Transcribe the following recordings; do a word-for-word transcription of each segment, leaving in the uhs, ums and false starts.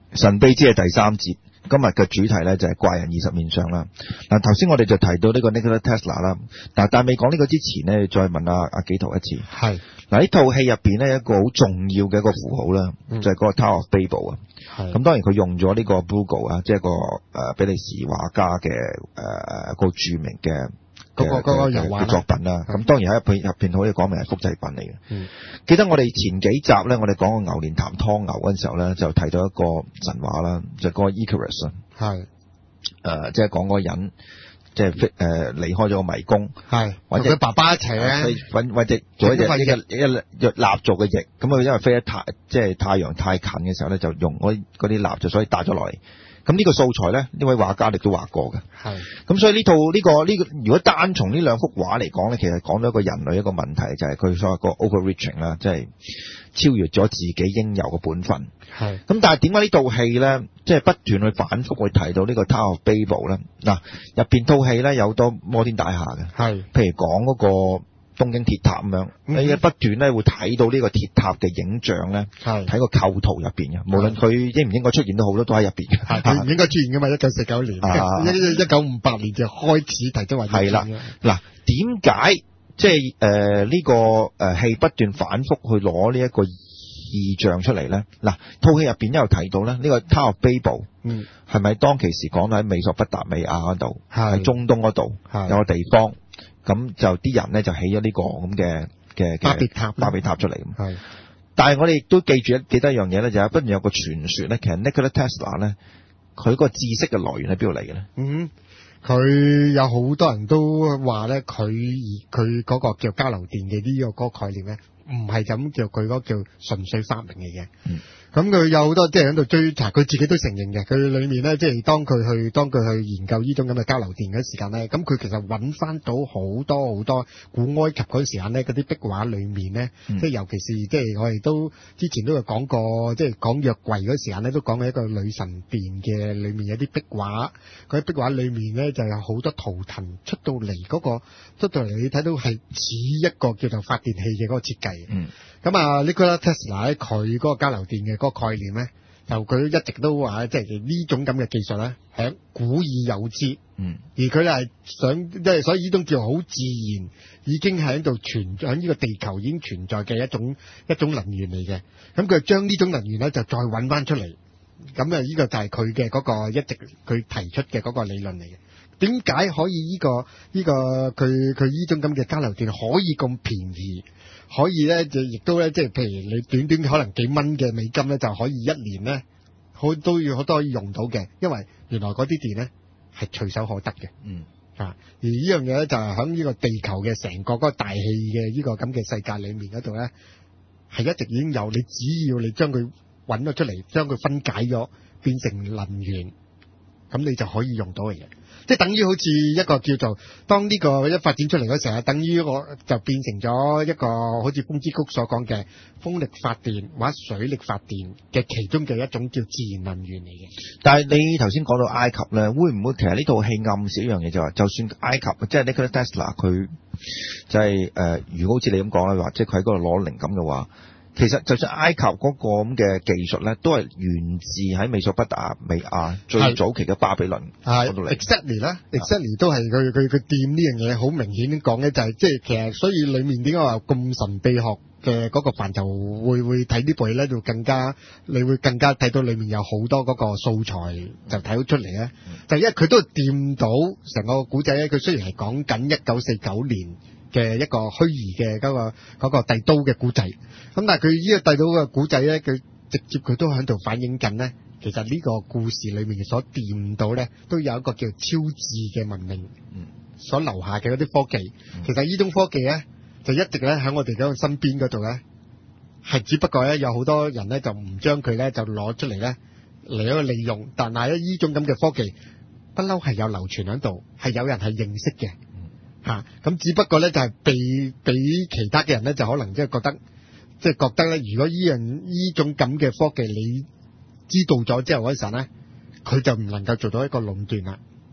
神秘之夜第三節，今日嘅主題咧就係怪人二十面相啦。嗱，頭先我哋就提到呢個 Nikola Tesla 啦，嗱，但係未講呢個之前咧，再問阿阿紀陶一次。 係嗱，呢套戲入邊咧一個好重要嘅一個符號啦， 嗯、 就係、是、嗰個 Tower of Babel 啊。咁當然佢用咗呢個 Bruegel 啊，即係個誒比利時畫家嘅誒個著名嘅。嗰、那個嗰個油畫作品啦，咁當然喺入邊入邊可以講明係複製品嚟嘅。嗯，記得我哋前幾集咧，我哋講過牛年談湯牛嗰陣時候咧，就提到一個神話啦，就嗰、是、個 Icarus 啊。係。誒、呃，即係講嗰個人，即係誒、呃、離開咗個迷宮。係。同佢爸爸一齊咧。揾揾隻做一隻一個一一蠟做嘅翼，咁佢因為飛得太即係太陽太近嘅時候咧，就用嗰嗰啲蠟就所以打咗落嚟。咁呢個素材咧，呢位畫家亦都畫過嘅。係。咁所以呢套呢、這個呢、這個，如果單從呢兩幅畫嚟講咧，其實講咗一個人類一個問題，就係、是、佢所謂個 overreaching 啦，即係超越咗自己應有嘅本分。係。咁但係點解呢套戲咧，即係不斷去反覆去提到呢個 Tower of Babel 咧？嗱，入邊套戲咧有好多摩天大廈嘅。係。譬如講嗰、那個。東京鐵塔咁樣，你、嗯、不斷咧會睇到呢個鐵塔嘅影像咧，睇個構圖入邊嘅，無論佢應唔應該出現都好，都喺入邊嘅。係佢唔應該出現噶嘛？一九四九年，一一九五八年就開始提出話係啦。嗱，點解即係誒呢個誒戲不斷反覆去攞呢一個意象出嚟咧？嗱，套戲入邊都有提到咧，呢、這個 Tower of Babel，嗯，係咪當其時講到喺美索不達美亞嗰度，喺中東嗰度有個地方？咁就啲人咧就起咗呢個咁嘅嘅巴別塔巴別塔出嚟。係，但係我哋亦都記住記得一樣嘢咧，就係不斷有個傳說咧，其實 Nikola Tesla 咧，佢個知識嘅來源喺邊度嚟嘅咧？嗯，佢有好多人都話咧，佢佢嗰個叫交流電嘅呢個嗰個概念咧，唔係咁叫佢嗰個叫純粹發明嚟嘅。嗯。咁佢有好多即係喺度追查，佢自己都承認嘅。佢裏面咧，即係當佢去當佢去研究呢種咁嘅交流電嘅時間咧，咁佢其實揾翻到好多好多古埃及嗰陣時間咧，嗰啲壁畫裏面咧，嗯、即係尤其是即係我哋都之前都有講過，即係講約櫃嗰時間咧，都講過一個女神殿嘅裏面有啲壁畫，嗰啲壁畫裏面咧就有好多圖騰出到嚟嗰、嗰個出到嚟，你睇到係似一個叫做發電器嘅嗰個設計。嗯。咁啊，Nikola Tesla 咧，佢嗰個交流電嘅嗰個概念咧，就佢一直都話，即係呢種咁嘅技術咧，係古已有之。嗯。而佢係想，即係所以呢種叫好自然，已經係喺度存喺呢個地球已經存在嘅一種一種能源嚟嘅。咁佢將呢種能源咧，就再揾翻出嚟。咁啊，呢個就係佢嘅嗰個一直佢提出嘅嗰個理論嚟嘅。點解可以呢、呢個呢、呢個佢佢呢種咁嘅交流電可以咁便宜？可以咧，就亦都咧，即係譬如你短短可能幾蚊嘅美金咧，就可以一年咧，好都要好多可以用到嘅，因為原來嗰啲電咧係隨手可得嘅。嗯。啊，而呢樣嘢咧就係喺呢個地球嘅成個嗰個大氣嘅呢個咁嘅世界裏面嗰度咧，係一直已經有，你只要你將佢揾咗出嚟，將佢分解咗，變成能源，咁你就可以用到嘅嘢。即係等於好似一個叫做當呢個一發展出嚟嗰時候，等於我就變成咗一個好似風之谷所講嘅風力發電或者水力發電嘅其中嘅一種叫自然能源嚟嘅。但係你頭先講到埃及咧，會唔會其實呢套戲暗示一樣嘢就話，就算埃及即係 Nikola Tesla 佢就係、是、誒、呃，如果好似你咁講咧話，即係佢喺嗰度攞靈感嘅話。其實就算埃及嗰個咁嘅技術咧，都係源自喺美索不達美亞最早期嘅巴比倫嗰度嚟。Exactly 啦，Exactly 都係佢佢佢掂呢樣嘢，好明顯啲講咧，就係即係其實所以裡面點解話咁神秘學嘅嗰個範疇會會睇呢部戲咧，就更加你會更加睇到裡面有好多嗰個素材就睇到出嚟咧。嗯、就因為佢都掂到成個古仔咧，佢雖然係講緊一九四九年嘅一個虛擬嘅嗰個嗰個帝都嘅古仔，咁但係佢呢個帝都嘅古仔咧，佢直接佢都喺度反映緊咧，其實呢個故事裏面所掂到咧，都有一個叫超智嘅文明，嗯，所留下嘅嗰啲科技，嗯、其實呢種科技咧，就一直咧喺我哋嗰個身邊嗰度咧，係只不過咧有好多人咧就唔將佢咧就攞出嚟咧嚟一個利用，但係咧呢種咁嘅科技不嬲係有流傳喺度，係有人係認識嘅。吓，咁、啊、只不過咧就係被俾其他嘅人咧就可能即係覺得，即係覺得咧，如果呢樣呢種咁嘅科技你知道咗之後嗰陣咧，佢就唔能夠做到一個壟斷啦。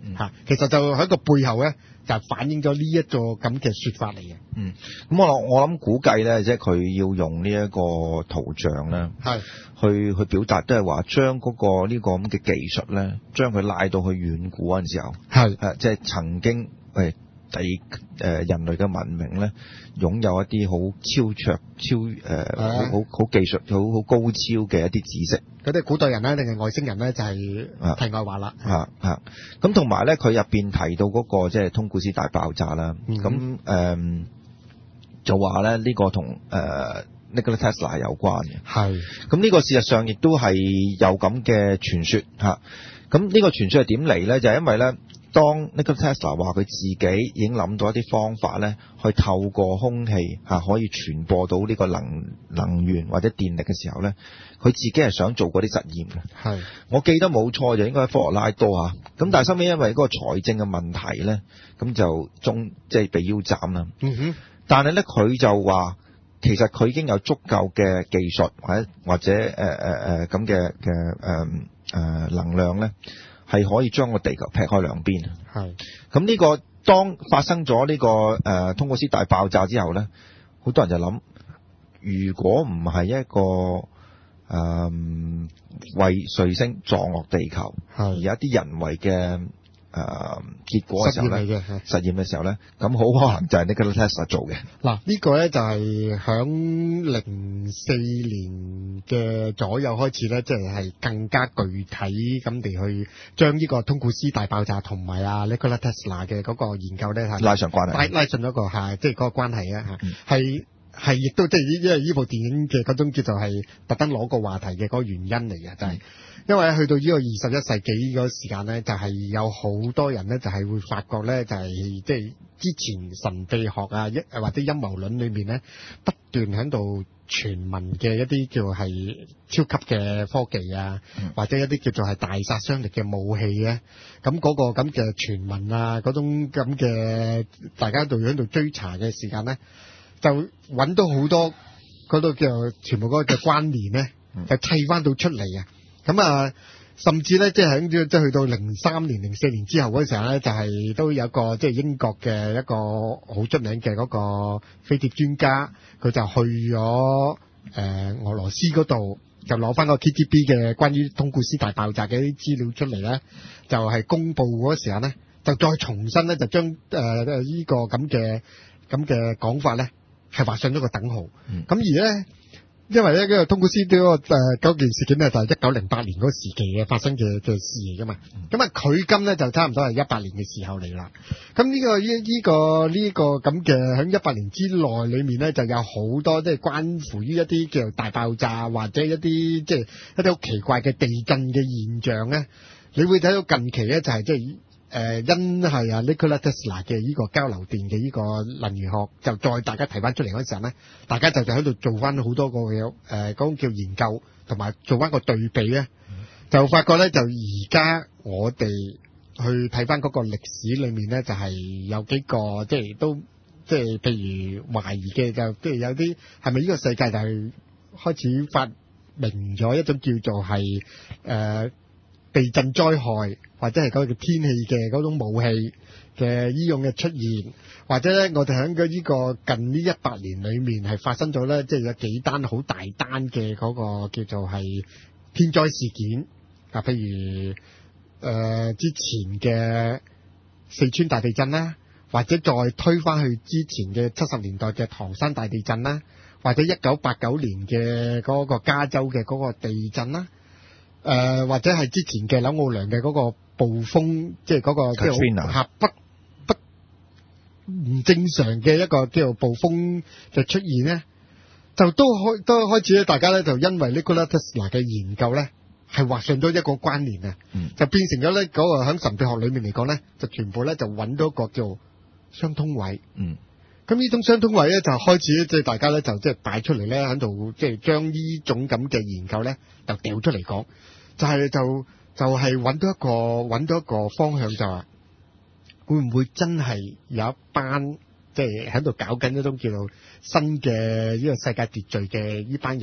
嚇、嗯。其實就喺個背後咧，就反映咗呢一個咁嘅説法嚟嘅。 嗯，咁我我諗估計咧，即係佢要用呢一個圖像咧，係去去表達，都係話將嗰個呢個咁嘅技術咧，將佢拉到去遠古嗰陣時候，係誒，即係曾經誒。第誒人類嘅文明咧，擁有一啲好超卓、超誒好好好技術、好好高超嘅一啲知識。 嗰啲古代人咧，定係外星人咧，就係、是、題外話啦。 嚇嚇咁同埋咧，佢入邊提到嗰、那個即係通古斯大爆炸啦。咁、嗯、誒、呃、就話咧，呢、這個同誒、呃、Nikola Tesla 有關嘅。係。咁呢個事實上亦都係有咁嘅傳說嚇。咁呢個傳說係點嚟咧？就係、是、因為咧。當 Nikola Tesla 話佢自己已經諗到一啲方法咧，去透過空氣嚇可以傳播到呢個能能源或者電力嘅時候咧，佢自己係想做嗰啲實驗嘅。係，我記得冇錯就應該喺科羅拉多嚇。咁但係收尾因為嗰個財政嘅問題咧，咁就中即係被腰斬啦。嗯哼。但係咧佢就話，其實佢已經有足夠嘅技術或者或者誒誒誒咁嘅嘅誒誒能量咧。係可以將個地球劈開兩邊。係。咁呢個當發生咗呢、這個誒、呃、通古斯大爆炸之後咧，好多人就諗，如果唔係一個誒、呃、為彗星撞落地球，而有一啲人為嘅誒、呃、結果嘅時候咧，實驗嘅時候咧，咁好可能就係 Nikola Tesla 做嘅。嗱， 呢個咧就係響零四年嘅左右開始咧，即係係更加具體咁地去將呢個通古斯大爆炸同埋啊 Nikola Tesla 嘅嗰個研究咧係拉上關係， 拉拉上咗個係即係嗰個關係啊嚇，係係亦都即係因為呢部電影嘅嗰種叫做係特登攞個話題嘅嗰個原因嚟嘅，就係、是。因為去到呢個二十一世紀嗰個時間咧，就係、是、有好多人咧，就係、是、會發覺咧，就係即係之前神秘學啊，一或者陰謀論裏面咧，不斷喺度傳聞嘅一啲叫係超級嘅科技啊，嗯、或者一啲叫做係大殺傷力嘅武器咧，咁嗰個咁嘅傳聞啊，嗰種咁嘅大家喺度喺度追查嘅時間咧，就揾到好多嗰度叫全部嗰個嘅關聯咧，就砌翻到出嚟啊！咁啊，甚至咧，即係喺即係去到零三年、零四年之後嗰時候咧，就係、是、都有一個即係、就是、英國嘅一個好出名嘅嗰個飛碟專家，佢就去咗誒、呃、俄羅斯嗰度，就攞翻個 K G B 嘅關於通古斯大爆炸嘅啲資料出嚟咧，就係、是、公佈嗰時候咧，就再重新咧就將誒呢、呃這個咁嘅咁嘅講法咧，係畫上咗個等號。咁、嗯、而咧。因為咧，呢個通古斯呢個誒嗰件事件咧，就係一九零八年嗰個時期嘅發生嘅嘅事嚟噶嘛。咁啊，距今咧就差唔多係一百年嘅時候嚟啦。咁呢、呢個呢呢、呢個呢、呢個咁嘅喺一百年之內裏面咧，就有好多即係關乎於一啲叫做大爆炸或者一啲即係一啲好奇怪嘅地震嘅現象咧。你會睇到近期咧就係即係。誒、呃，因係啊 Nikola Tesla 嘅呢個交流電嘅呢個能源學，就再大家提翻出嚟嗰陣咧，大家就就喺度做翻好多個嘅誒，嗰、呃、種叫研究，同埋做翻個對比咧，就發覺咧，就而家我哋去睇翻嗰個歷史裏面咧，就係、是、有幾個即係都即係譬如懷疑嘅，就即係有啲係咪呢個世界就係開始發明咗一種叫做係誒。呃地震災害或者係嗰個天氣嘅嗰種武器嘅呢種嘅出現，或者咧我哋喺呢個近呢一百年裏面係發生咗咧，即係有幾單好大單嘅嗰個叫做係天災事件啊，譬如誒、呃、之前嘅四川大地震啦，或者再推返去之前嘅七十年代嘅唐山大地震啦，或者一九八九年嘅嗰個加州嘅嗰個地震啦。誒、呃、或者係之前嘅紐奧良嘅嗰個暴風，即係嗰個即係合不不唔正常嘅一個叫做暴風嘅出現咧，就都開都開始咧，大家咧就因為 Nikola Tesla 嘅研究咧，係畫上咗一個關聯啊、嗯，就變成咗咧嗰個喺神秘學裏面嚟講咧，就全部咧就揾到一個叫相通位。嗯。咁呢種相通位咧，就開始即係大家咧就即係擺出嚟咧，喺度即係將呢種咁嘅研究咧，就掉出嚟講，就係、是、就就係、是、揾到一個揾到一個方向，就話會唔會真係有一班即係喺度搞緊一種叫做新嘅呢個世界秩序嘅呢班人，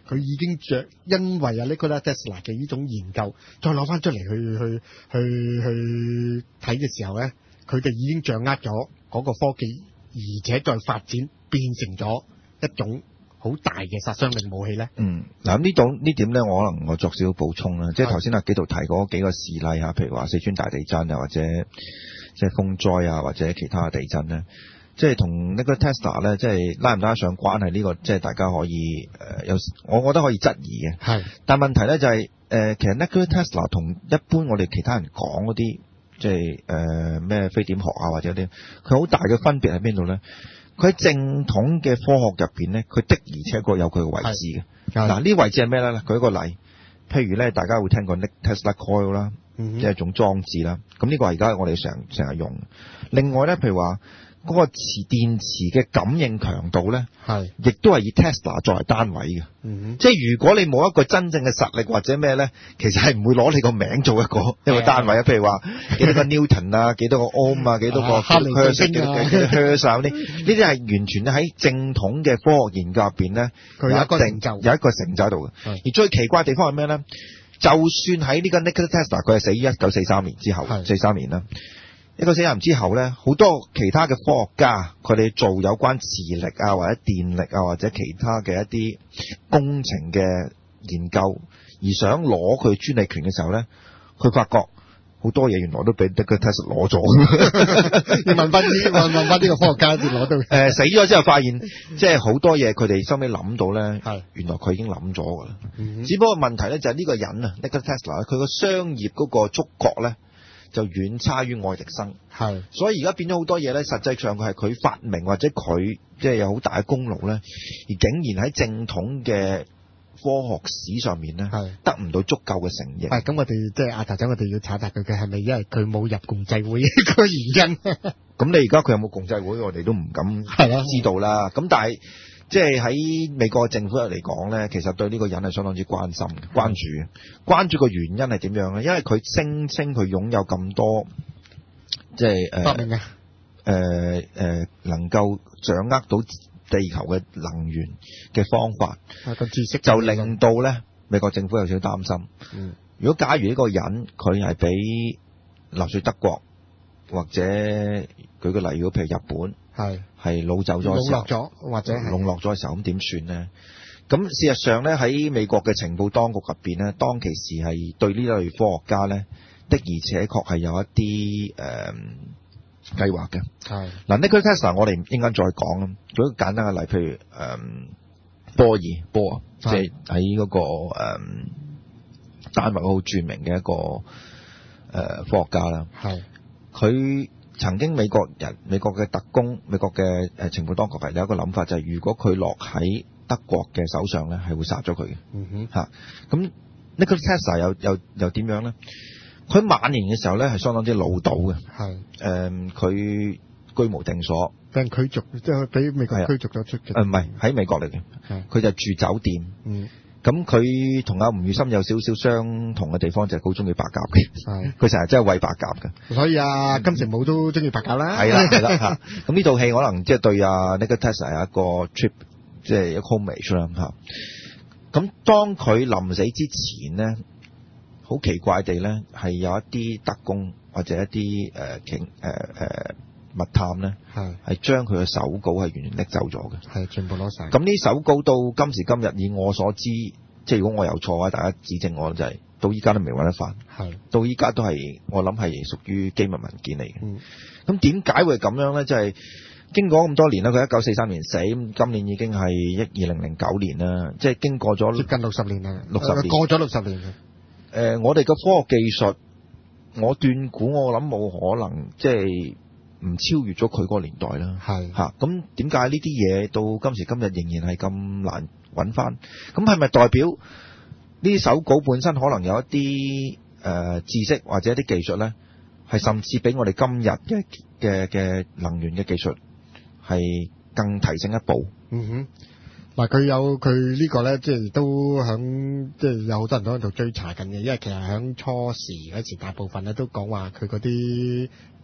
佢已經著因為啊 Nikola Tesla 嘅呢種研究，再攞翻出嚟去去去去睇嘅時候咧，佢哋已經掌握咗嗰個科技，而且再發展變成咗一種好大嘅殺傷力武器咧。 嗯，嗱咁呢種呢點咧，我可能我作少少補充啦。即係頭先阿紀陶提過幾個事例啊，譬如話四川大地震啊，或者即係風災啊，或者其他嘅地震咧。即係同呢個 Tesla 咧，即係拉唔拉得上關係呢、呢個，即係大家可以誒、呃、有，我覺得可以質疑嘅。 係， 但問題咧就係、是、誒、呃，其實呢個 Tesla 同一般我哋其他人講嗰啲，即係誒咩飛碟學啊或者啲，佢好大嘅分別喺邊度咧？佢喺正統嘅科學入邊咧，佢的而且確有佢嘅位置嘅。嗱，呢啲位置係咩咧？舉一個例，譬如咧，大家會聽過 Tesla Coil 啦， 嗯、 即係一種裝置啦。咁呢個係而家我哋成成日用。另外咧，譬如話，嗰個磁電池嘅感應強度咧，係，亦都係以 Tesla 作為單位嘅。嗯，即係如果你冇一個真正嘅實力或者咩咧，其實係唔會攞你個名做一個一個單位啊。譬如話幾多個 Newton 啊，幾多個 Ohm 啊，幾多個 Hertz 啊，幾多 Hertz 啊，呢呢啲係完全喺正統嘅科學研究入邊咧，佢有一個成就，有一個成就喺度嘅。而最奇怪嘅地方係咩咧？就算喺呢個 Nikola Tesla，佢係死於一九四三年之後，四三年啦。一九四三年之後咧，好多其他嘅科學家，佢哋做有關磁力啊，或者電力啊，或者其他嘅一啲工程嘅研究，而想攞佢專利權嘅時候咧，佢發覺好多嘢原來都俾 Nikola Tesla 攞咗。你問翻啲問問翻呢個科學家先攞到。誒、呃、死咗之後發現，即係好多嘢佢哋收尾諗到咧，係原來佢已經諗咗㗎啦。只不過問題咧就係呢個人啊 Nikola Tesla 佢個商業嗰個觸覺咧，就遠差於愛迪生，係，所以而家變咗好多嘢咧。實際上佢係佢發明或者佢即係有好大嘅功勞咧，而竟然喺正統嘅科學史上面咧，係得唔到足夠嘅承認。係咁，我哋即係阿頭仔，我哋要查查佢嘅係咪因為佢冇入共濟會個原因？咁你而家佢有冇共濟會，我哋都唔敢知道啦。咁但係即係喺美國政府嚟講咧，其實對呢個人係相當之關心嘅、關注嘅。關注個原因係點樣咧？因為佢聲稱佢擁有咁多，即係誒發明啊，誒誒能夠掌握到地球嘅能源嘅方法，個知識就令到咧美國政府有少少擔心。嗯，如果假如呢個人佢係俾納粹德國或者舉個例，如果譬如日本。係係擄走咗嘅時候，籠絡咗或者係籠絡咗嘅時候，咁點算呢？咁事實上咧，喺美國嘅情報當局入邊咧，當其時係對呢類科學家咧的而且確係有一啲誒計劃嘅。係嗱 Nikola Tesla 我哋應該再講啦。舉一個簡單嘅例，譬如誒、嗯、波爾波啊，即係喺嗰個誒、嗯、丹麥好著名嘅一個誒、呃、科學家啦。係佢。曾經美國人、美國嘅特工、美國嘅誒情報當局係有一個諗法，就係、是、如果佢落喺德國嘅手上咧，係會殺咗佢嘅。嗯哼，嚇咁 Nikola Tesla 又又又點樣咧？佢晚年嘅時候咧係相當之潦倒嘅。係誒，佢、呃、居無定所，俾人驅逐，即係俾美國驅逐咗出嘅。誒唔係喺美國嚟嘅，佢就住酒店。嗯。咁佢同阿吳宇森有少少相同嘅地方，就係好中意白鴿嘅。佢成日真係餵白鴿嘅。所以啊，金城武都中意白鴿啦。係啦，係啦嚇。咁呢套戲可能即係對阿 Nikola Tesla 有一個 trip，即係一個 homage 啦嚇。咁當佢臨死之前咧，好奇怪地咧，係有一啲特工或者一啲誒警誒誒密探咧，係係將佢嘅手稿係完全拎走咗嘅，係全部攞晒。咁呢手稿到今時今日，以我所知，即係如果我有錯啊，大家指正我就係、是、到依家都未揾得翻，係到依家都係我諗係屬於機密文件嚟嘅。咁點解會咁樣咧？即、就、係、是、經過咁多年啦，佢一九四三年死，今年已經係一二零零九年啦，即係經過咗接近六十年啦，六十年過咗六十年嘅。誒、呃，我哋嘅科學技術，我斷估我諗冇可能即係。唔超越咗佢嗰個年代啦，係嚇。咁點解呢啲嘢到今時今日仍然係咁難揾翻？咁係咪代表呢啲手稿本身可能有一啲誒、呃、知識或者一啲技術咧，係甚至比我哋今日嘅嘅嘅能源嘅技術係更提升一步？嗯哼。嗱，佢有佢呢個咧，即係都響，即係有好多人都喺度追查緊嘅，因為其實響初時嗰時，大部分咧都講話佢嗰啲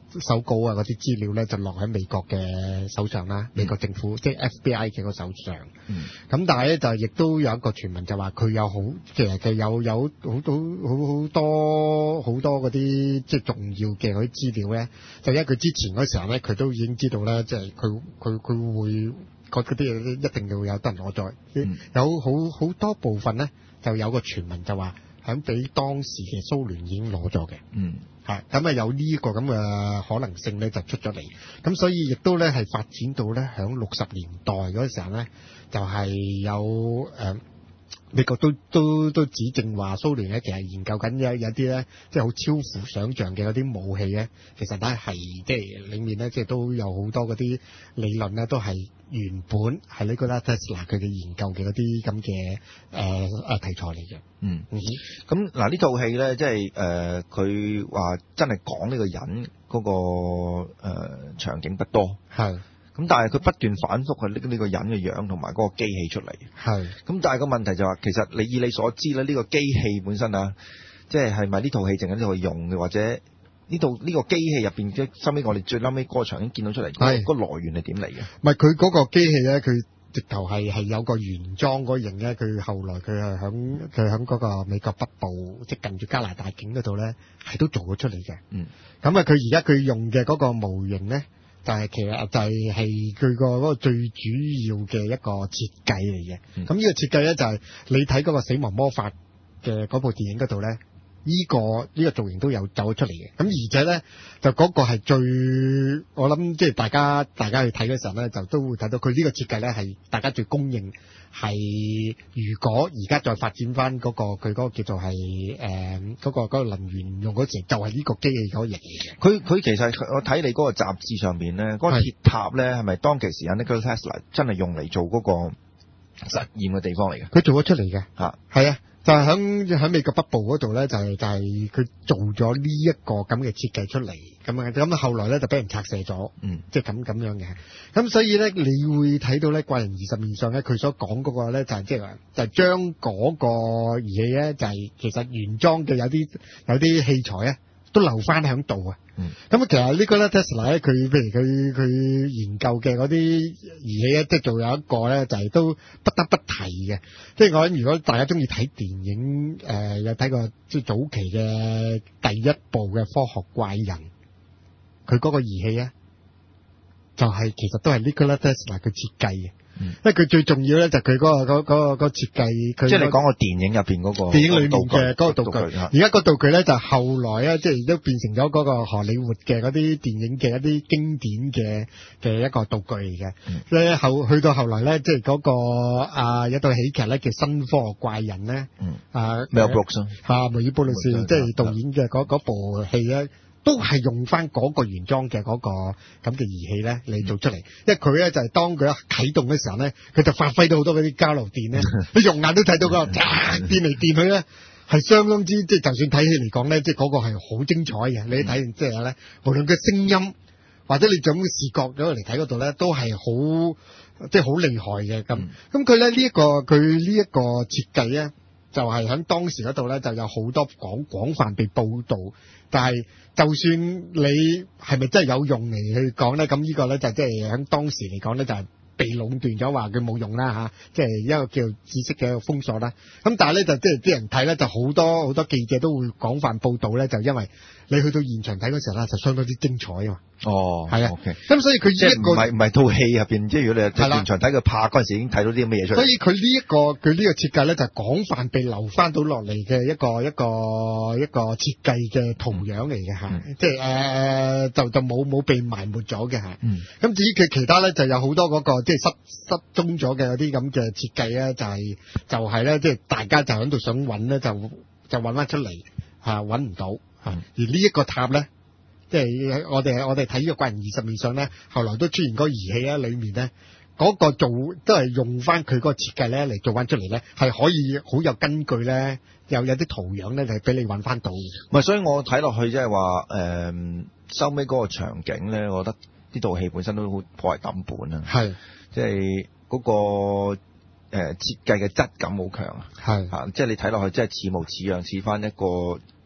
手稿啊嗰啲資料咧就落喺美國嘅手上啦，美國政府、嗯、即係 F B I 嘅個手上。咁、嗯、但係咧就亦都有一個傳聞就話佢有好其實佢有有好多好好多好多嗰啲即係重要嘅嗰啲資料咧，就因為佢之前嗰時候咧佢都已經知道咧，即係佢佢佢會嗰啲嘢一定要有得人攞咗，嗯、有好好多部分咧就有個傳聞就話響俾當時嘅蘇聯已經攞咗嘅。嗯。係咁啊，有呢個咁嘅可能性咧，就出咗嚟。咁所以亦都咧係發展到咧，響六十年代嗰時候咧，就係、是、有誒、呃、美國都都都指證話蘇聯咧，其實研究緊有有啲咧，即係好超乎想像嘅嗰啲武器咧，其實咧係即係裡面咧，即係都有好多嗰啲理論咧，都係原本係呢個 Tesla 佢嘅研究嘅嗰啲咁嘅誒誒題材嚟嘅。嗯嗯， 咁嗱呢套戲咧，即係誒佢話真係講呢個人嗰、那個誒、呃、場景不多，係咁，但係佢不斷反覆去拎呢個人嘅樣同埋嗰個機器出嚟，係咁，但係個問題就話、是，其實你以你所知咧，呢、這個機器本身啊，即係係咪呢套戲淨係呢度用嘅，或者呢度呢個機器入邊即收尾我哋最嬲尾嗰個場景見到出嚟，係、那個來源係點嚟嘅？ 唔係佢嗰個機器咧，佢。直頭係係有個原裝嗰型咧，佢後來佢係響佢響嗰個美國北部，即係近住加拿大境嗰度咧，係都做咗出嚟嘅。嗯，咁啊，佢而家佢用嘅嗰個模型咧，就係、是、其實就係係佢個嗰個最主要嘅一個設計嚟嘅。咁、嗯、呢個設計咧就係、是、你睇嗰個死亡魔法嘅嗰部電影嗰度咧。呢、這個呢、這個造型都有走出嚟嘅，咁而且咧就嗰個係最我諗即係大家大家去睇嘅時候咧，就都會睇到佢呢個設計咧係大家最公認係，如果而家再發展翻嗰、那個佢嗰個叫做係誒嗰個嗰、那個能源用嗰時就係呢個機器嗰型嚟嘅。 佢佢其實我睇你嗰個雜誌上面咧，嗰、那個鐵塔咧係咪當其時啊 Nikola Tesla 真係用嚟做嗰個實驗嘅地方嚟嘅？ 佢做咗出嚟嘅嚇，係啊。就係喺喺美國北部嗰度咧，就係、是、就係、是、佢做咗呢一個咁嘅設計出嚟，咁啊咁啊後來咧就俾人拆卸咗，嗯，即係咁咁樣嘅。咁所以咧，你會睇到咧怪人二十面相咧，佢所講嗰個咧就係即係話，就係、是、將嗰個儀器咧，就係、是、其實原裝嘅有啲有啲器材咧，都留翻喺度啊。嗯，咁其實呢個咧 Tesla 咧，佢譬如佢佢研究嘅嗰啲儀器咧，即係仲有一個咧，就係、是、都不得不提嘅。即係我諗，如果大家中意睇電影，誒、呃、有睇過即係早期嘅第一部嘅科學怪人，佢嗰個儀器咧，就係、是、其實都係 Nikola Tesla 佢設計嘅。嗯、因為佢最重要咧就係佢嗰個嗰嗰個嗰個設計，佢即係你講個電影入邊嗰個電影裏面嘅嗰個道具。而家個道具咧就後來咧即係都變成咗嗰個荷里活嘅嗰啲電影嘅一啲經典嘅嘅一個道具嚟嘅。咧、嗯、後去到後來咧，即係嗰個啊有套喜劇咧叫新科學怪人咧，嗯、啊 Mel Brooks 啊梅爾布魯斯即係導演嘅嗰嗰部戲咧。都係用翻嗰個原裝嘅嗰個咁嘅儀器咧嚟做出嚟，因為佢咧就係、是、當佢一啟動嘅時候咧，佢就發揮到好多嗰啲交流電咧，你用眼都睇到嗰、那個，電嚟電去咧係相當之，即係就算睇戲嚟講咧，即係嗰個係好精彩嘅。你睇完之後咧，無論嘅聲音或者你從視覺嗰度嚟睇嗰度咧，都係好即係好厲害嘅咁。咁佢咧呢一個佢呢一個設計咧，就係、是、喺當時嗰度咧就有好多廣廣泛被報導，但係。就算你係咪真係有用嚟去講咧，咁呢個咧就即係喺當時嚟講咧就係被壟斷咗，話佢冇用啦嚇，即係一個叫知識嘅封鎖啦。咁但係咧就即係啲人睇咧就好多好多記者都會廣泛報導咧，就因為你去到現場睇嗰時候咧就相當之精彩啊嘛。哦，係啊。OK。咁所以佢呢一個唔係唔係套戲入邊，即係如果你喺現場睇佢拍嗰陣時已經睇到啲咁嘅嘢出嚟。 所以佢呢一個佢呢個設計咧就係廣泛被留翻到落嚟嘅一個一個一個設計嘅圖樣嚟嘅嚇。嗯、即係誒、呃、就就冇冇被埋沒咗嘅嚇。咁、嗯、至於佢其他咧就有好多嗰、那個即係失失蹤咗嘅嗰啲咁嘅設計咧，就係、是、就係、是、咧即係大家就喺度想揾咧，就就揾翻出嚟嚇揾唔到嚇。嗯、而呢一個塔咧，即係我哋我哋睇呢個怪人二十面相咧，後來都出現嗰個儀器咧，裡面咧嗰、那個做都係用翻佢嗰個設計咧嚟做翻出嚟咧，係可以好有根據咧。又有啲圖樣咧，就係俾你揾翻到。 唔係，所以我睇落去即係話誒，收尾嗰個場景咧，我覺得呢套戲本身都好頗為抌本啊。係，即係嗰個誒、呃、設計嘅質感好強啊。係啊，即係你睇落去，即係似模似樣，似翻一個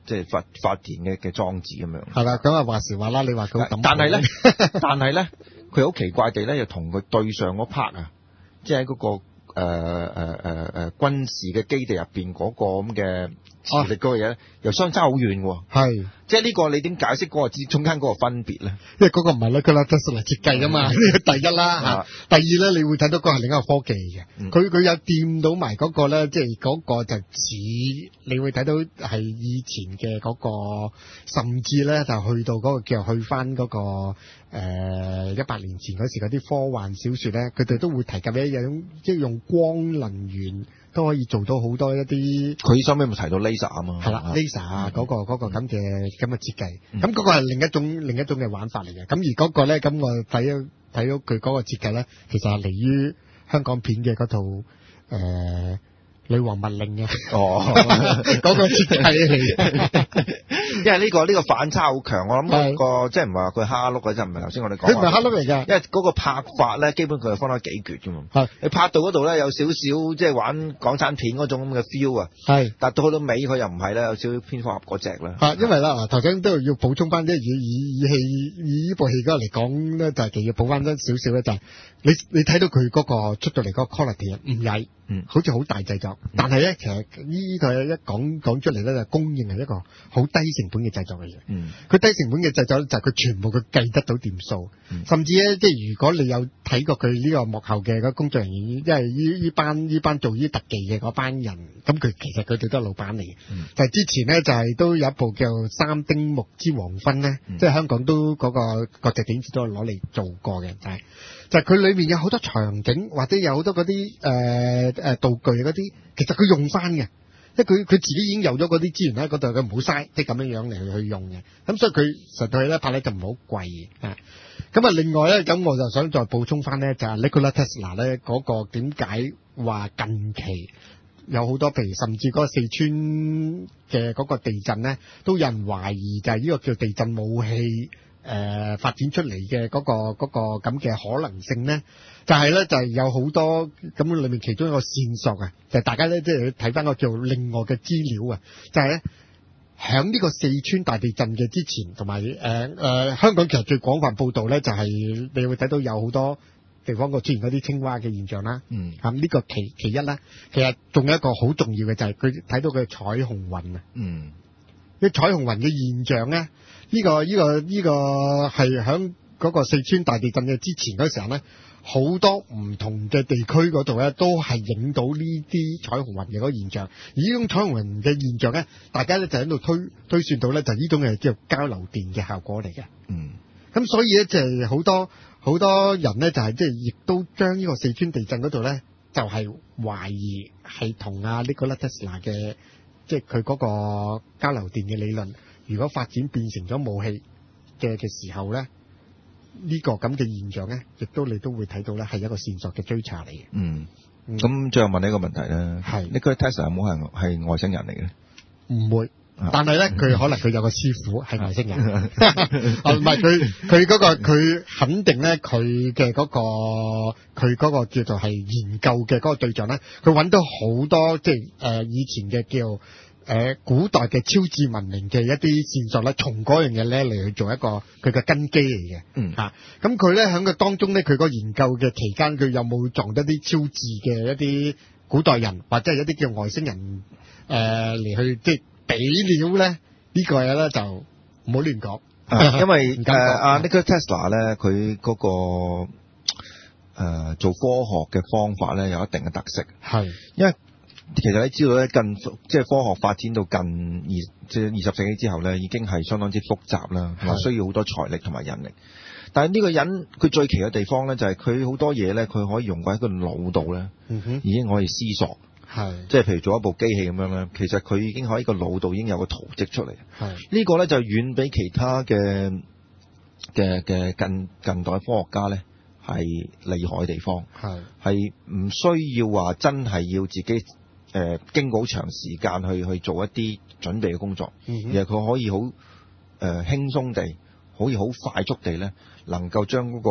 即係發發電嘅嘅裝置咁樣。 係啦，咁啊話時話啦，你話佢咁， 但係咧，但係咧，佢好奇怪地咧，又同佢對上嗰 part 啊，即係喺嗰個。誒誒誒誒軍事嘅基地入邊嗰個咁嘅磁力嗰個嘢咧，又相差好遠喎。係，即係呢個你點解釋嗰個之中間嗰個分別咧？ 因為嗰個唔係咧，佢啦，Tesla設計噶嘛，呢個第一啦嚇。第二咧，你會睇到嗰個係另一個科技嘅。佢佢有掂到埋嗰個咧，即係嗰個就似你會睇到係以前嘅嗰個，甚至咧就去到嗰個叫去翻嗰個。誒一百年前嗰時嗰啲科幻小説咧，佢哋都會提及一樣，即係用光能源都可以做到好多一啲。佢收尾咪提到 laser 啊嘛， 係啦 ，laser 啊嗰個嗰個咁嘅咁嘅設計，咁嗰個係另一種另一種嘅玩法嚟嘅。咁而嗰個咧，咁我睇咗睇到佢嗰個設計咧，其實係嚟於香港片嘅嗰套誒。女王密令嘅，哦，嗰個設計嚟嘅， 因為呢、呢個呢、呢個反差好強，我諗、嗰個即係唔係話佢蝦碌嘅，就唔係頭先我哋講。佢唔係蝦碌嚟㗎，因為嗰個拍法咧，基本佢係分開幾橛㗎嘛。係，你拍到嗰度咧有少少即係玩港產片嗰種咁嘅 feel 啊。係，但到去到尾佢又唔係啦，有少少偏科合嗰隻啦。係，因為啦，嗱頭先都要補充翻，即係以以以戲以呢部戲嗰個嚟講咧，就係其實要補翻多少少咧，就係你你睇到佢嗰個出到嚟嗰個 quality 唔曳。嗯，好似好大製作，但係咧，其實呢個一講講出嚟咧，就公認係一個好低成本嘅製作嚟嘅。嗯，佢低成本嘅製作就係佢全部佢計得到掂數，嗯、甚至咧，即係如果你有睇過佢呢個幕後嘅嗰工作人員，因為呢呢班呢班做呢特技嘅嗰班人，咁佢其實佢哋都係老闆嚟嘅。嗯、就係之前咧，就係、是、都有一部叫《三丁目之黃昏》咧，嗯、即係香港都嗰、那個國際電視都攞嚟做過嘅，就係、是。就係佢裏面有好多場景，或者有好多嗰啲誒誒道具嗰啲，其實佢用翻嘅，因為佢佢自己已經有咗嗰啲資源喺嗰度，佢唔好嘥，即係咁樣樣嚟去用嘅。咁所以佢實際咧拍咧就唔好貴嘅。啊，咁啊另外咧，咁我就想再補充翻咧，就係 Nikola Tesla 咧嗰個點解話近期有好多譬如甚至嗰個四川嘅嗰個地震咧，都有人懷疑就係呢個叫地震武器。誒、呃、發展出嚟嘅嗰個嗰、嗰個咁嘅可能性咧，就係、是、咧就係、是、有好多咁裏面其中一個線索啊，就係、是、大家咧即係睇翻個叫另外嘅資料啊，就係咧響呢個四川大地震嘅之前，同埋誒誒香港其實最廣泛報導咧，就係、是、你會睇到有好多地方個出現嗰啲青蛙嘅現象啦。嗯，咁呢個其其一啦，其實仲有一個好重要嘅就係佢睇到佢彩虹雲啊。嗯，啲彩虹雲嘅現象咧。呢、這個呢、這個呢、這個係喺嗰個四川大地震嘅之前嗰時候咧，好多唔同嘅地區嗰度咧，都係影到呢啲彩虹雲嘅嗰個現象。而呢種彩虹雲嘅現象咧，大家咧就喺度推推算到咧，就呢種係叫交流電嘅效果嚟嘅。嗯，咁所以咧，就係好多好多人咧，就係即係亦都將呢個四川地震嗰度咧，就係、是、懷疑係同阿 Nikola Tesla 嘅即係佢嗰個交流電嘅理論。如果發展變成咗武器嘅嘅時候咧，呢、這個咁嘅現象咧，亦都你都會睇到咧，係一個線索嘅追查嚟嘅。嗯，咁、嗯、最後問你一個問題咧，係呢個 Tesla 有冇係係外星人嚟嘅？唔會，但係咧佢可能佢有個師傅係外星人，唔係佢佢嗰個佢肯定咧佢嘅嗰個佢嗰個叫做係研究嘅嗰個對象咧，佢揾到好多即係誒、呃、以前嘅叫。誒、呃，古代嘅超智文明嘅一啲線索咧，從嗰樣嘢咧嚟去做一個佢嘅根基嚟嘅。嗯，吓、啊，咁佢咧喺個當中咧，佢個研究嘅期間，佢有冇撞得啲超智嘅一啲古代人，或者係一啲叫外星人誒嚟、呃、去即係比料咧？這個、呢個嘢咧就唔好亂講，因為誒阿 Nikola Tesla 咧，佢嗰、那個誒、呃、做科學嘅方法咧有一定嘅特色，係因為。其實你知道咧，近即係科學發展到近二即係二十世紀之後咧，已經係相當之複雜啦，同埋需要好多財力同埋人力。但係呢個人佢最奇嘅地方咧，就係佢好多嘢咧，佢可以用喺個腦度咧，嗯哼，已經可以思索。係，即係譬如做一部機器咁樣咧，其實佢已經喺個腦度已經有個圖蹟出嚟。係，呢個咧就遠比其他嘅嘅嘅近近代科學家咧係厲害嘅地方。係，係唔需要話真係要自己。誒、呃、經過好長時間去去做一啲準備嘅工作，嗯、而係佢可以好誒、呃、輕鬆地，可以好快速地咧，能夠將嗰個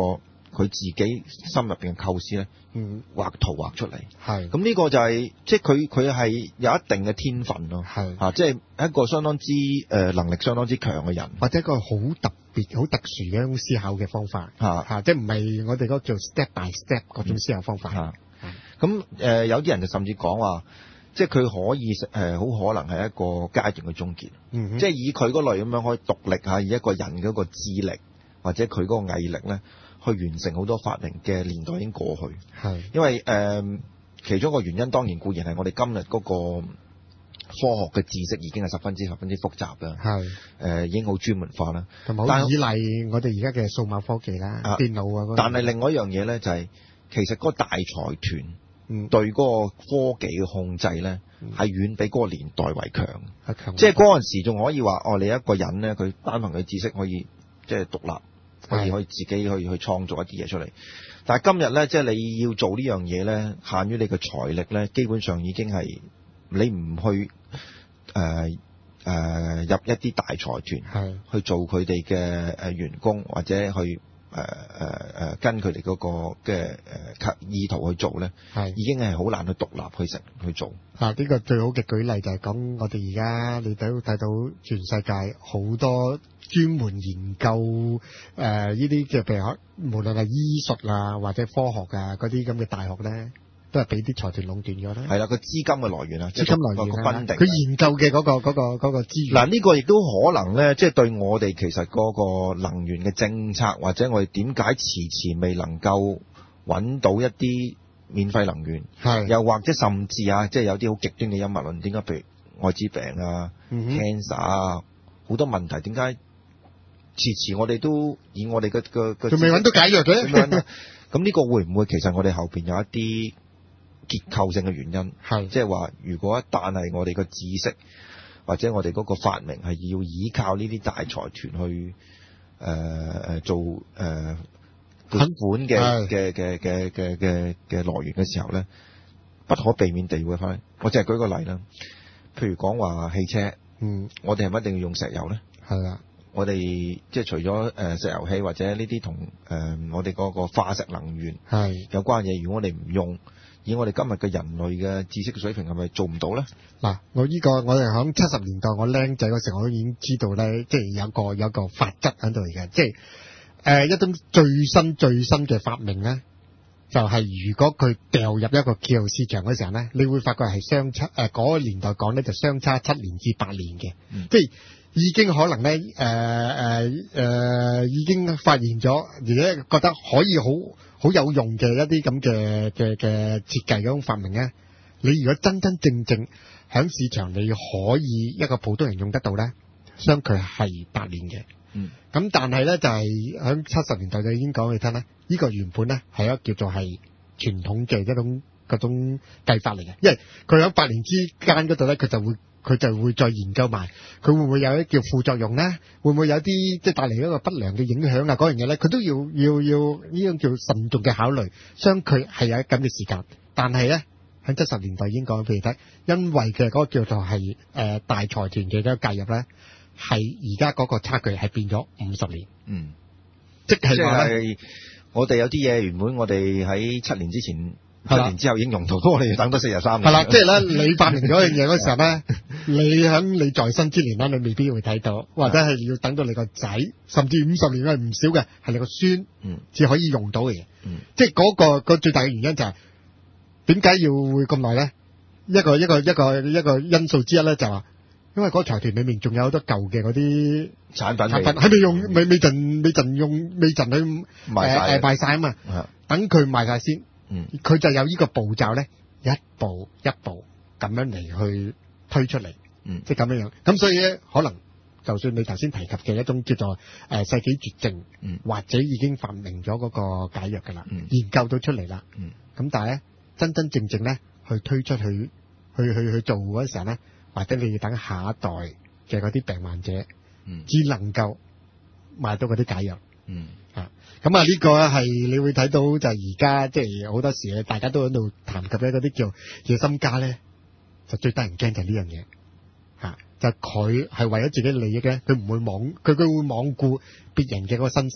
佢自己心入邊嘅構思咧， 嗯， 畫圖畫出嚟。 係。 咁呢個就係、是、即係佢佢係有一定嘅天分咯。 係啊，即係一個相當之誒、呃、能力相當之強嘅人， 或者一個好特別、好特殊嘅一種思考嘅方法。 嚇嚇，即係唔係我哋嗰個叫 step by step 嗰種思考方法。 嚇、咁誒、呃、有啲人就甚至講話，即係佢可以誒好、呃、可能係一個階段嘅終結。 嗯， 即係以佢嗰類咁樣可以獨立嚇，以一個人嗰個智力或者佢嗰個毅力咧，去完成好多發明嘅年代已經過去。 係， 因為誒、呃、其中一個原因當然固然係我哋今日嗰個科學嘅知識已經係十分之十分之複雜啦。係誒、呃、已經好專門化啦， 同埋好依賴我哋而家嘅數碼科技啦、啊、電腦啊、那個。 但係另外一樣嘢咧就係、是、其實嗰個大財團。嗯、對嗰個科技嘅控制咧，係、嗯、遠比嗰個年代為強。強即係嗰陣時仲可以話，哦，你一個人咧，佢單憑佢知識可以即係獨立，可以可以自己去去創造一啲嘢出嚟。但係今日咧，即係你要做呢樣嘢咧，限於你嘅財力咧，基本上已經係你唔去誒誒、呃呃、入一啲大財團去做佢哋嘅誒員工或者去。誒誒誒，跟佢哋嗰個嘅誒意圖去做咧，係已經係好難去獨立去成去做。 啊，呢、這個最好嘅舉例就係講我哋而家你睇睇到全世界好多專門研究誒呢啲嘅，譬如無論係醫術啊或者科學啊嗰啲咁嘅大學咧，都係俾啲財團壟斷咗啦。 係啦，個資金嘅來源啊， 資金來源啊，佢研究嘅嗰、嗰個嗰、嗰個嗰、嗰個資源。 嗱，呢個亦都可能咧，即係對我哋其實嗰個能源嘅政策，或者我哋點解遲遲未能夠揾到一啲免費能源，係又或者甚至啊，即係有啲好極端嘅陰謀論，點解譬如愛滋病啊、嗯、cancer 啊，好多問題，點解遲遲我哋都以我哋嘅嘅嘅仲未揾到解藥嘅？ 咁呢個會唔會其實我哋後邊有一啲結構性嘅原因，係即係話，如果一旦係我哋嘅知識或者我哋嗰個發明係要依靠呢啲大財團去誒誒、呃、做誒撥款嘅嘅嘅嘅嘅嘅嘅來源嘅時候咧，不可避免地會翻嚟。我淨係舉個例啦，譬如講話汽車，嗯，我哋係咪一定要用石油咧？係啊，我哋即係除咗誒石油氣或者呢啲同誒我哋嗰個化石能源係有關嘢，如果我哋唔用，以我哋今日嘅人類嘅知識嘅水平，係咪做唔到咧？嗱， 我呢、這個我哋響七十年代我僆仔嗰時候，我都已經知道咧，即係有個有個法則喺度嚟嘅，即係誒、呃、一種最新最新嘅發明咧，就係、是、如果佢掉入一個自由市場嗰時候咧，你會發覺係相差誒嗰個年代講咧就相差七年至八年嘅、嗯，即係已經可能咧誒誒誒已經發現咗，而且覺得可以好。好有用嘅一啲咁嘅嘅嘅設計嗰種發明咧，你如果真真正正喺市場你可以一個普通人用得到咧，相距係八年嘅。嗯，咁但係咧就係喺七十年代就已經講你聽咧，呢個原本咧係一個叫做係傳統嘅一種嗰種計法嚟嘅，因為佢喺八年之間嗰度咧，佢就會。佢就會再研究埋，佢會唔會有啲叫副作用咧？會唔會有啲即係帶嚟一個不良嘅影響啊？嗰樣嘢咧，佢都要要要呢種叫慎重嘅考慮。相距係有咁嘅時間，但係咧喺七十年代已經講俾你聽，因為嘅嗰個叫做係誒、呃、大財團嘅嗰個介入咧，係而家嗰個差距係變咗五十年。嗯，即係話咧， 我哋有啲嘢原本我哋喺七年之前。七年之後已經用到，不過我哋要等多四十三年。 係啦，即係咧，你發明咗樣嘢嗰時候咧，你喺你在生之年咧，你未必會睇到，或者係要等到你個仔，甚至五十年係唔少嘅，係你個孫，嗯，至可以用到嘅嘢。嗯，即係嗰、嗰個、嗰個最大嘅原因就係點解要會咁耐咧？一個一個一個一個因素之一咧，就話因為嗰個財團裏面仲有好多舊嘅嗰啲產品，產品喺未用，未未盡未盡用，未盡去賣晒誒賣晒啊嘛，等佢賣晒先。嗯，佢就有呢個步驟咧，一步一步咁樣嚟去推出嚟，嗯，即係咁樣樣。咁所以咧，可能就算你頭先提及嘅一種叫做誒、呃、世紀絕症，嗯，或者已經發明咗嗰個解藥噶啦，嗯，研究到出嚟啦，嗯，咁但係咧，真真正正咧去推出去去去去做嗰時候咧，或者你要等下一代嘅嗰啲病患者，嗯，只能夠買到嗰啲解藥，嗯。啊，咁啊呢個咧係你會睇到就係而家即係好多時大家都喺度談及咧嗰啲叫野心家咧，就最得人驚就係呢樣嘢，吓、啊、就佢係為咗自己利益咧，佢唔會罔佢佢會罔顧別人嘅嗰個生死，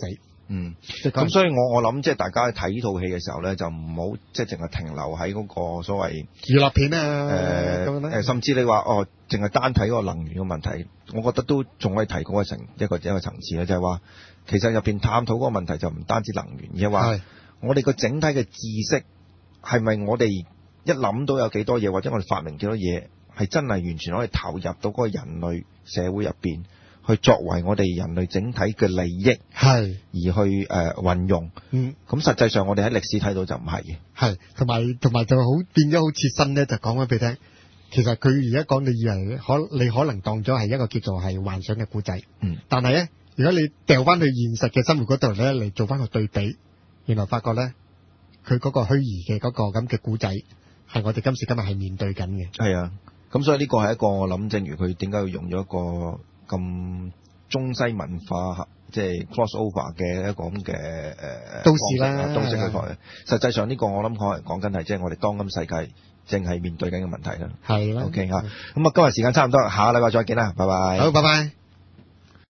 嗯，咁所以我我諗即係大家睇呢套戲嘅時候咧，就唔好即係淨係停留喺嗰個所謂娛樂片啊， 誒誒、呃，甚至你話哦，淨係單睇嗰個能源嘅問題，我覺得都仲可以提高一層一個一個層次咧，就係、是、話其實入邊探討嗰個問題就唔單止能源，而係話我哋個整體嘅知識係咪我哋一諗到有幾多嘢，或者我哋發明幾多嘢，係真係完全可以投入到嗰個人類社會入邊。去作為我哋人類整體嘅利益，係而去誒運、呃、用。嗯，咁實際上我哋喺歷史睇到就唔係嘅。係，同埋同埋就好變咗好切身咧，就講翻俾你聽。其實佢而家講你以為可你可能當咗係一個叫做係幻想嘅故仔。嗯，但係咧，如果你掉翻去現實嘅生活嗰度咧嚟做翻個對比，原來發覺咧，佢嗰個虛擬嘅嗰個咁嘅故仔係我哋今時今日係面對緊嘅。係啊，咁所以呢個係一個我諗，正如佢點解要用咗一個咁中西文化即係 cross over 嘅一個咁嘅誒都市啦，都市去講。實際上呢個我諗可能講緊係即係我哋當今世界正係面對緊嘅問題啦。係啦。OK 嚇，咁啊今日時間差唔多，下個禮拜再見啦，拜拜。好，拜拜。